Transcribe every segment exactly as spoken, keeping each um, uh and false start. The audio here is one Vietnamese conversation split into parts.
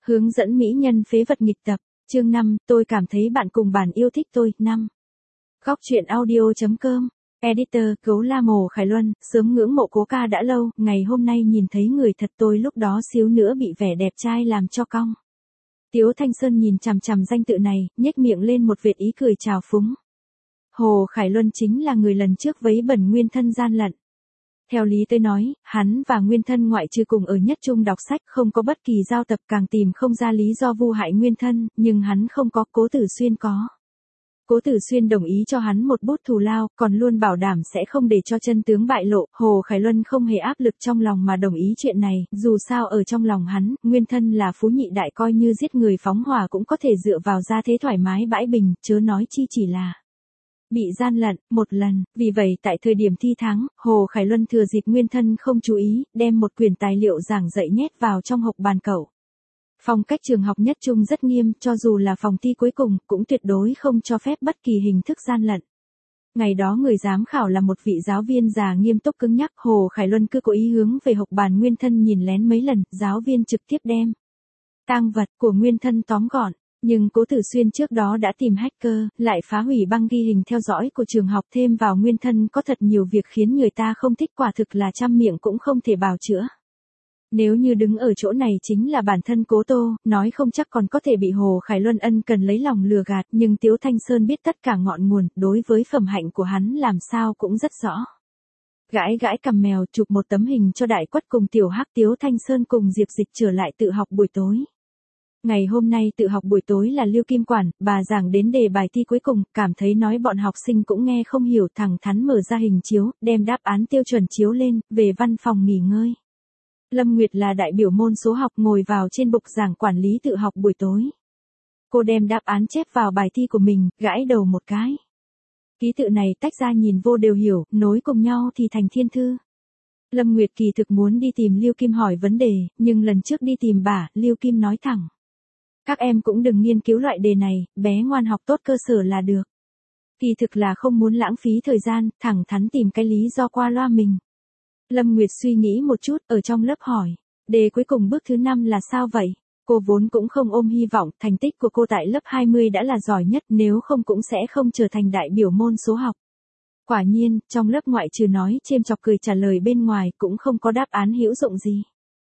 Hướng dẫn mỹ nhân phế vật nghịch tập, chương năm, tôi cảm thấy bạn cùng bản yêu thích tôi, năm. Góc truyện audio.com, Editor, Gấu La Mồ Khải Luân, sớm ngưỡng mộ Cố ca đã lâu, ngày hôm nay nhìn thấy người thật tôi lúc đó xíu nữa bị vẻ đẹp trai làm cho cong. Tiếu Thanh Sơn nhìn chằm chằm danh tự này, nhếch miệng lên một vệt ý cười trào phúng. Hồ Khải Luân chính là người lần trước vấy bẩn Nguyên Thân gian lận. Theo lý tới nói, hắn và Nguyên Thân ngoại trừ cùng ở nhất trung đọc sách không có bất kỳ giao tập, càng tìm không ra lý do vu hại Nguyên Thân, nhưng hắn không có, Cố Tử Xuyên có. Cố Tử Xuyên đồng ý cho hắn một bút thù lao, còn luôn bảo đảm sẽ không để cho chân tướng bại lộ. Hồ Khải Luân không hề áp lực trong lòng mà đồng ý chuyện này, dù sao ở trong lòng hắn, Nguyên Thân là phú nhị đại, coi như giết người phóng hỏa cũng có thể dựa vào ra thế thoải mái bãi bình, chớ nói chi chỉ là bị gian lận, một lần. Vì vậy tại thời điểm thi tháng, Hồ Khải Luân thừa dịp Nguyên Thân không chú ý, đem một quyển tài liệu giảng dạy nhét vào trong hộc bàn cậu. Phong cách trường học nhất trung rất nghiêm, cho dù là phòng thi cuối cùng, cũng tuyệt đối không cho phép bất kỳ hình thức gian lận. Ngày đó người giám khảo là một vị giáo viên già nghiêm túc cứng nhắc, Hồ Khải Luân cứ cố ý hướng về hộc bàn Nguyên Thân nhìn lén mấy lần, giáo viên trực tiếp đem tang vật của Nguyên Thân tóm gọn. Nhưng Cố Tử Xuyên trước đó đã tìm hacker, lại phá hủy băng ghi hình theo dõi của trường học, thêm vào Nguyên Thân có thật nhiều việc khiến người ta không thích, quả thực là trăm miệng cũng không thể bào chữa. Nếu như đứng ở chỗ này chính là bản thân Cố Tô, nói không chắc còn có thể bị Hồ Khải Luân ân cần lấy lòng lừa gạt, nhưng Tiếu Thanh Sơn biết tất cả ngọn nguồn, đối với phẩm hạnh của hắn làm sao cũng rất rõ. Gãi gãi cằm mèo, chụp một tấm hình cho Đại Quất cùng Tiểu Hắc. Tiếu Thanh Sơn cùng Diệp Dịch trở lại tự học buổi tối. Ngày hôm nay tự học buổi tối là Lưu Kim quản, bà giảng đến đề bài thi cuối cùng, cảm thấy nói bọn học sinh cũng nghe không hiểu, thẳng thắn mở ra hình chiếu, đem đáp án tiêu chuẩn chiếu lên, về văn phòng nghỉ ngơi. Lâm Nguyệt là đại biểu môn số học, ngồi vào trên bục giảng quản lý tự học buổi tối. Cô đem đáp án chép vào bài thi của mình, gãi đầu một cái. Ký tự này tách ra nhìn vô đều hiểu, nối cùng nhau thì thành thiên thư. Lâm Nguyệt kỳ thực muốn đi tìm Lưu Kim hỏi vấn đề, nhưng lần trước đi tìm bà, Lưu Kim nói thẳng. Các em cũng đừng nghiên cứu loại đề này, bé ngoan học tốt cơ sở là được. Kỳ thực là không muốn lãng phí thời gian, thẳng thắn tìm cái lý do qua loa mình. Lâm Nguyệt suy nghĩ một chút, ở trong lớp hỏi. Đề cuối cùng bước thứ năm là sao vậy? Cô vốn cũng không ôm hy vọng, thành tích của cô tại lớp hai mươi đã là giỏi nhất, nếu không cũng sẽ không trở thành đại biểu môn số học. Quả nhiên, trong lớp ngoại trừ nói chêm chọc cười trả lời bên ngoài, cũng không có đáp án hữu dụng gì.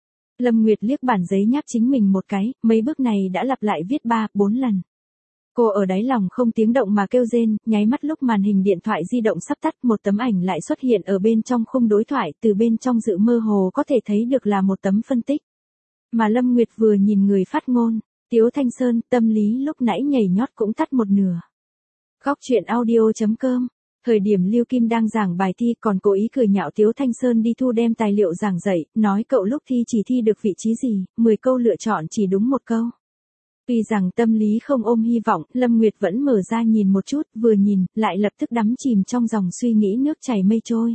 Lâm Nguyệt liếc bản giấy nháp chính mình một cái, mấy bước này đã lặp lại viết ba, bốn lần. Cô ở đáy lòng không tiếng động mà kêu rên, nháy mắt lúc màn hình điện thoại di động sắp tắt, một tấm ảnh lại xuất hiện ở bên trong khung đối thoại, từ bên trong dự mơ hồ có thể thấy được là một tấm phân tích. Mà Lâm Nguyệt vừa nhìn người phát ngôn, Tiếu Thanh Sơn, tâm lý lúc nãy nhảy nhót cũng tắt một nửa. Góc truyện audio.com. Thời điểm Lưu Kim đang giảng bài thi còn cố ý cười nhạo Tiếu Thanh Sơn đi thu đem tài liệu giảng dạy, nói cậu lúc thi chỉ thi được vị trí gì, mười câu lựa chọn chỉ đúng một câu. Tuy rằng tâm lý không ôm hy vọng, Lâm Nguyệt vẫn mở ra nhìn một chút, vừa nhìn, lại lập tức đắm chìm trong dòng suy nghĩ nước chảy mây trôi.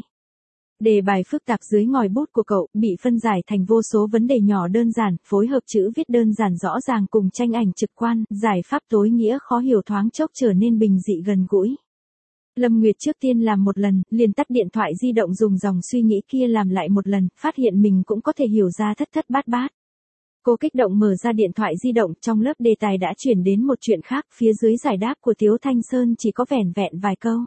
Đề bài phức tạp dưới ngòi bút của cậu, bị phân giải thành vô số vấn đề nhỏ đơn giản, phối hợp chữ viết đơn giản rõ ràng cùng tranh ảnh trực quan, giải pháp tối nghĩa khó hiểu thoáng chốc trở nên bình dị gần gũi. Lâm Nguyệt trước tiên làm một lần, liền tắt điện thoại di động dùng dòng suy nghĩ kia làm lại một lần, phát hiện mình cũng có thể hiểu ra thất thất bát bát. Cô kích động mở ra điện thoại di động, trong lớp đề tài đã chuyển đến một chuyện khác, phía dưới giải đáp của Tiếu Thanh Sơn chỉ có vẻn vẹn vài câu.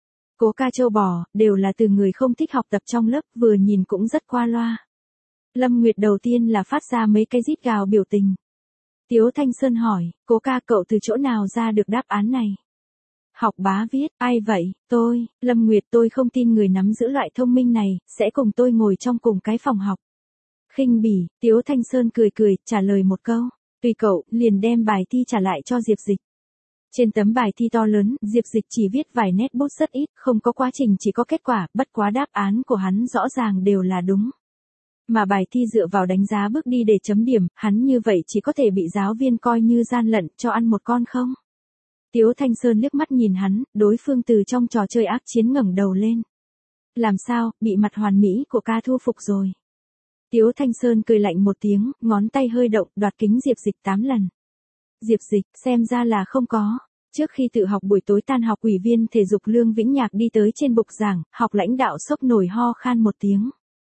Cố ca châu bò, đều là từ người không thích học tập trong lớp, vừa nhìn cũng rất qua loa. Lâm Nguyệt đầu tiên là phát ra mấy cái rít gào biểu tình. Tiếu Thanh Sơn hỏi, Cố ca cậu từ chỗ nào ra được đáp án này? Học bá viết, ai vậy, tôi, Lâm Nguyệt tôi không tin người nắm giữ loại thông minh này, sẽ cùng tôi ngồi trong cùng cái phòng học. Khinh bỉ, Tiếu Thanh Sơn cười cười, trả lời một câu, tùy cậu, liền đem bài thi trả lại cho Diệp Dịch. Trên tấm bài thi to lớn, Diệp Dịch chỉ viết vài nét bút rất ít, không có quá trình chỉ có kết quả, bất quá đáp án của hắn rõ ràng đều là đúng. Mà bài thi dựa vào đánh giá bước đi để chấm điểm, hắn như vậy chỉ có thể bị giáo viên coi như gian lận, cho ăn một con không? Tiếu Thanh Sơn liếc mắt nhìn hắn, đối phương từ trong trò chơi ác chiến ngẩng đầu lên. Làm sao, bị mặt hoàn mỹ của ca thu phục rồi. Tiếu Thanh Sơn cười lạnh một tiếng, ngón tay hơi động, đoạt kính Diệp Dịch tám lần. Diệp Dịch, xem ra là không có. Trước khi tự học buổi tối tan học, ủy viên thể dục Lương Vĩnh Nhạc đi tới trên bục giảng, học lãnh đạo sốc nổi ho khan một tiếng.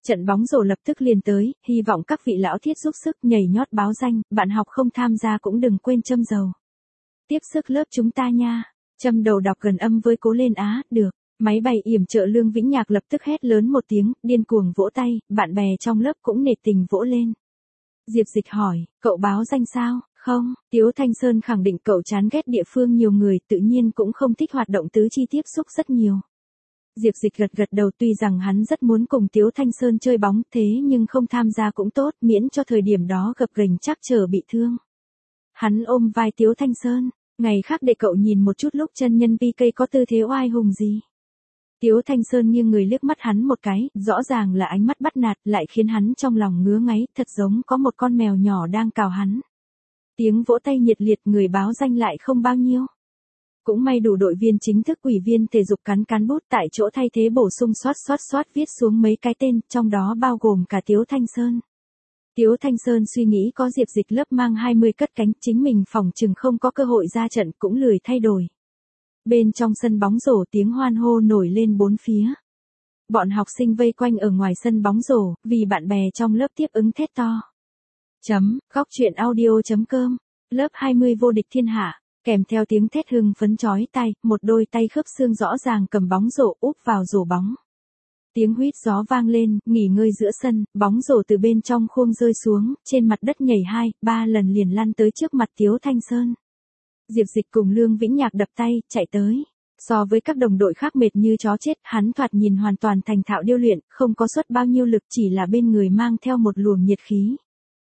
Trận bóng rổ lập tức liền tới, hy vọng các vị lão thiết giúp sức nhảy nhót báo danh, bạn học không tham gia cũng đừng quên châm dầu. Tiếp sức lớp chúng ta nha. Châm đầu đọc gần âm với cố lên á, được. Máy bay yểm trợ Lương Vĩnh Nhạc lập tức hét lớn một tiếng, điên cuồng vỗ tay, bạn bè trong lớp cũng nể tình vỗ lên. Diệp Dịch hỏi, cậu báo danh sao? Không, Tiếu Thanh Sơn khẳng định cậu chán ghét địa phương nhiều người, tự nhiên cũng không thích hoạt động tứ chi tiếp xúc rất nhiều. Diệp Dịch gật gật đầu, tuy rằng hắn rất muốn cùng Tiếu Thanh Sơn chơi bóng, thế nhưng không tham gia cũng tốt, miễn cho thời điểm đó gập ghềnh chắc chờ bị thương. Hắn ôm vai Tiếu Thanh Sơn, ngày khác để cậu nhìn một chút lúc chân nhân pê ca có tư thế oai hùng gì. Tiếu Thanh Sơn nghiêng người liếc mắt hắn một cái, rõ ràng là ánh mắt bắt nạt, lại khiến hắn trong lòng ngứa ngáy, thật giống có một con mèo nhỏ đang cào hắn. Tiếng vỗ tay nhiệt liệt, người báo danh lại không bao nhiêu. Cũng may đủ đội viên chính thức ủy viên thể dục cắn cắn bút tại chỗ thay thế bổ sung xoát xoát xoát viết xuống mấy cái tên, trong đó bao gồm cả Tiếu Thanh Sơn. Tiếu Thanh Sơn suy nghĩ có Diệp Dịch lớp mang hai mươi cất cánh, chính mình phòng chừng không có cơ hội ra trận, cũng lười thay đổi. Bên trong sân bóng rổ tiếng hoan hô nổi lên bốn phía. Bọn học sinh vây quanh ở ngoài sân bóng rổ, vì bạn bè trong lớp tiếp ứng thét to. Chấm, góc truyện audio chấm com, lớp hai mươi vô địch thiên hạ, kèm theo tiếng thét hưng phấn chói tai, một đôi tay khớp xương rõ ràng cầm bóng rổ úp vào rổ bóng. Tiếng huýt gió vang lên, nghỉ ngơi giữa sân, bóng rổ từ bên trong khuôn rơi xuống, trên mặt đất nhảy hai, ba lần liền lăn tới trước mặt Tiếu Thanh Sơn. Diệp Dịch cùng Lương Vĩnh Nhạc đập tay, chạy tới. So với các đồng đội khác mệt như chó chết, hắn thoạt nhìn hoàn toàn thành thạo điêu luyện, không có suất bao nhiêu lực, chỉ là bên người mang theo một luồng nhiệt khí.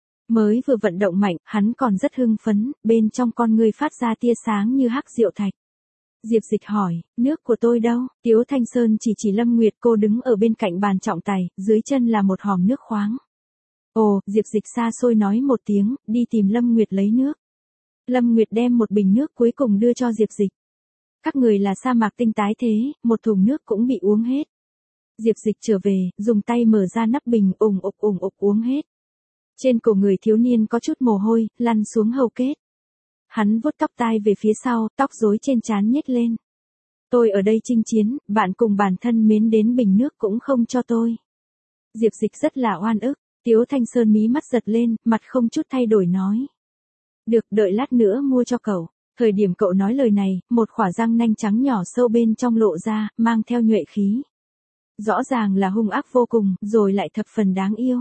Mới vừa vận động mạnh, hắn còn rất hưng phấn, bên trong con người phát ra tia sáng như hắc diệu thạch. Diệp Dịch hỏi, nước của tôi đâu? Tiếu Thanh Sơn chỉ chỉ Lâm Nguyệt, cô đứng ở bên cạnh bàn trọng tài, dưới chân là một hòm nước khoáng. Ồ, Diệp Dịch xa xôi nói một tiếng, đi tìm Lâm Nguyệt lấy nước. Lâm Nguyệt đem một bình nước cuối cùng đưa cho Diệp Dịch. Các người là sa mạc tinh tái thế, một thùng nước cũng bị uống hết. Diệp Dịch trở về, dùng tay mở ra nắp bình, ủng ục ủng ục uống hết. Trên cổ người thiếu niên có chút mồ hôi, lăn xuống hầu kết. Hắn vuốt tóc tai về phía sau, tóc rối trên trán nhếch lên. Tôi ở đây chinh chiến, bạn cùng bản thân mến đến bình nước cũng không cho tôi. Diệp Dịch rất là oan ức, Tiếu Thanh Sơn mí mắt giật lên, mặt không chút thay đổi nói. Được, đợi lát nữa mua cho cậu. Thời điểm cậu nói lời này, một khỏa răng nanh trắng nhỏ sâu bên trong lộ ra, mang theo nhuệ khí. Rõ ràng là hung ác vô cùng, rồi lại thập phần đáng yêu.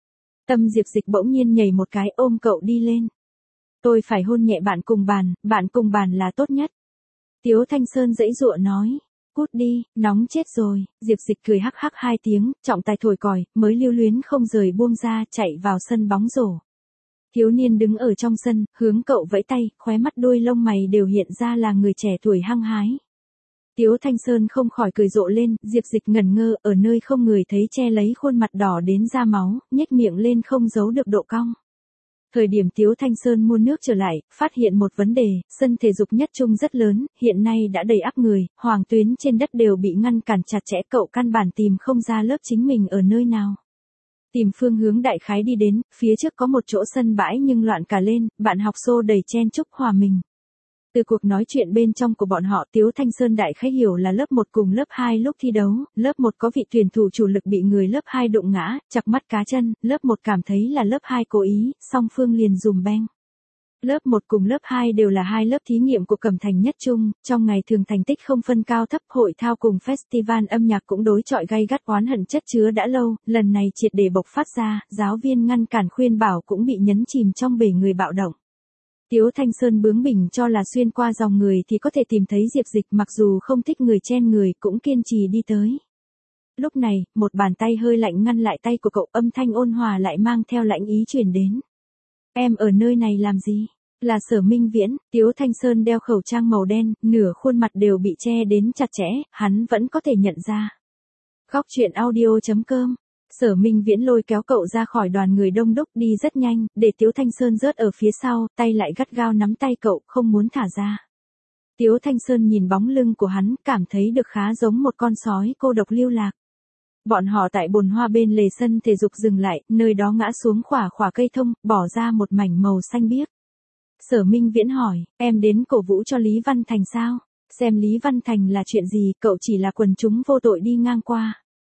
Tâm Diệp Dịch bỗng nhiên nhảy một cái, ôm cậu đi lên. Tôi phải hôn nhẹ bạn cùng bàn, bạn cùng bàn là tốt nhất. Tiếu Thanh Sơn giãy giụa nói. Cút đi, nóng chết rồi. Diệp Dịch cười hắc hắc hai tiếng, trọng tài thổi còi, mới lưu luyến không rời buông ra, chạy vào sân bóng rổ. Thiếu niên đứng ở trong sân, hướng cậu vẫy tay, khóe mắt đuôi lông mày đều hiện ra là người trẻ tuổi hăng hái. Tiếu Thanh Sơn không khỏi cười rộ lên, Diệp Dịch ngẩn ngơ, ở nơi không người thấy che lấy khuôn mặt đỏ đến ra máu, nhếch miệng lên không giấu được độ cong. Thời điểm Tiếu Thanh Sơn mua nước trở lại, phát hiện một vấn đề, sân thể dục nhất trung rất lớn, hiện nay đã đầy ắp người, hoàng tuyến trên đất đều bị ngăn cản chặt chẽ, cậu căn bản tìm không ra lớp chính mình ở nơi nào. Tìm phương hướng đại khái đi đến, phía trước có một chỗ sân bãi nhưng loạn cả lên, bạn học xô đầy chen chúc hòa mình. Từ cuộc nói chuyện bên trong của bọn họ, Tiếu Thanh Sơn đại khái hiểu là lớp một cùng lớp hai lúc thi đấu, lớp một có vị tuyển thủ chủ lực bị người lớp hai đụng ngã, chặt mắt cá chân, lớp một cảm thấy là lớp hai cố ý, song phương liền dùm beng. Lớp một cùng lớp hai đều là hai lớp thí nghiệm của Cẩm Thành nhất trung, trong ngày thường thành tích không phân cao thấp, hội thao cùng festival âm nhạc cũng đối chọi gay gắt, oán hận chất chứa đã lâu, lần này triệt để bộc phát ra, giáo viên ngăn cản khuyên bảo cũng bị nhấn chìm trong bể người bạo động. Tiếu Thanh Sơn bướng bỉnh cho là xuyên qua dòng người thì có thể tìm thấy Diệp Dịch, mặc dù không thích người chen người cũng kiên trì đi tới. Lúc này, một bàn tay hơi lạnh ngăn lại tay của cậu, âm thanh ôn hòa lại mang theo lãnh ý truyền đến. Em ở nơi này làm gì? Là Sở Minh Viễn. Tiếu Thanh Sơn đeo khẩu trang màu đen, nửa khuôn mặt đều bị che đến chặt chẽ, hắn vẫn có thể nhận ra. Góc truyện audio chấm com. Sở Minh Viễn lôi kéo cậu ra khỏi đoàn người đông đúc, đi rất nhanh, để Tiếu Thanh Sơn rớt ở phía sau, tay lại gắt gao nắm tay cậu, không muốn thả ra. Tiếu Thanh Sơn nhìn bóng lưng của hắn, cảm thấy được khá giống một con sói cô độc lưu lạc. Bọn họ tại bồn hoa bên lề sân thể dục dừng lại, nơi đó ngã xuống khỏa khỏa cây thông, bỏ ra một mảnh màu xanh biếc. Sở Minh Viễn hỏi, em đến cổ vũ cho Lý Văn Thành sao? Xem Lý Văn Thành là chuyện gì, cậu chỉ là quần chúng vô tội đi ngang qua.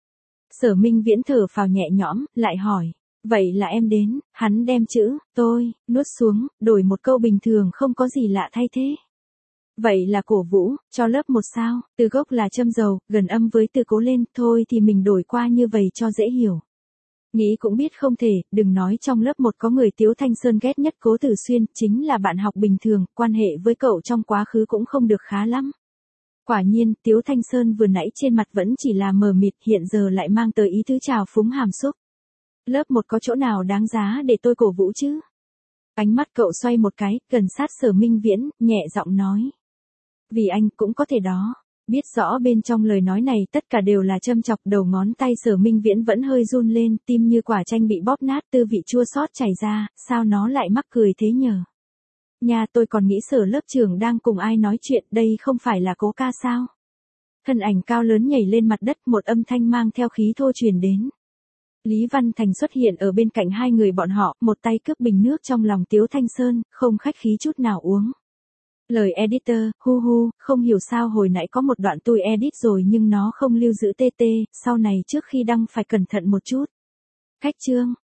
Sở Minh Viễn thở phào nhẹ nhõm, lại hỏi. Vậy là em đến, hắn đem chữ, tôi, nuốt xuống, đổi một câu bình thường không có gì lạ thay thế. Vậy là cổ vũ, cho lớp một sao, từ gốc là châm dầu, gần âm với từ cố lên, thôi thì mình đổi qua như vậy cho dễ hiểu. Nghĩ cũng biết không thể, đừng nói trong lớp một có người Tiếu Thanh Sơn ghét nhất Cố Tử Xuyên, chính là bạn học bình thường, quan hệ với cậu trong quá khứ cũng không được khá lắm. Quả nhiên, Tiếu Thanh Sơn vừa nãy trên mặt vẫn chỉ là mờ mịt, hiện giờ lại mang tới ý tứ trào phúng hàm xúc. Lớp một có chỗ nào đáng giá để tôi cổ vũ chứ? Ánh mắt cậu xoay một cái, gần sát Sở Minh Viễn, nhẹ giọng nói. Vì anh cũng có thể đó. Biết rõ bên trong lời nói này tất cả đều là châm chọc, đầu ngón tay Sở Minh Viễn vẫn hơi run lên, tim như quả chanh bị bóp nát, tư vị chua xót chảy ra, sao nó lại mắc cười thế nhờ? Nhà tôi còn nghĩ Sở lớp trưởng đang cùng ai nói chuyện, đây không phải là Cố ca sao? Thân ảnh cao lớn nhảy lên mặt đất, một âm thanh mang theo khí thô truyền đến. Lý Văn Thành xuất hiện ở bên cạnh hai người bọn họ, một tay cướp bình nước trong lòng Tiếu Thanh Sơn, không khách khí chút nào uống. Lời editor, hu hu, không hiểu sao hồi nãy có một đoạn tôi edit rồi nhưng nó không lưu giữ tê tê, sau này trước khi đăng phải cẩn thận một chút. Khách trương,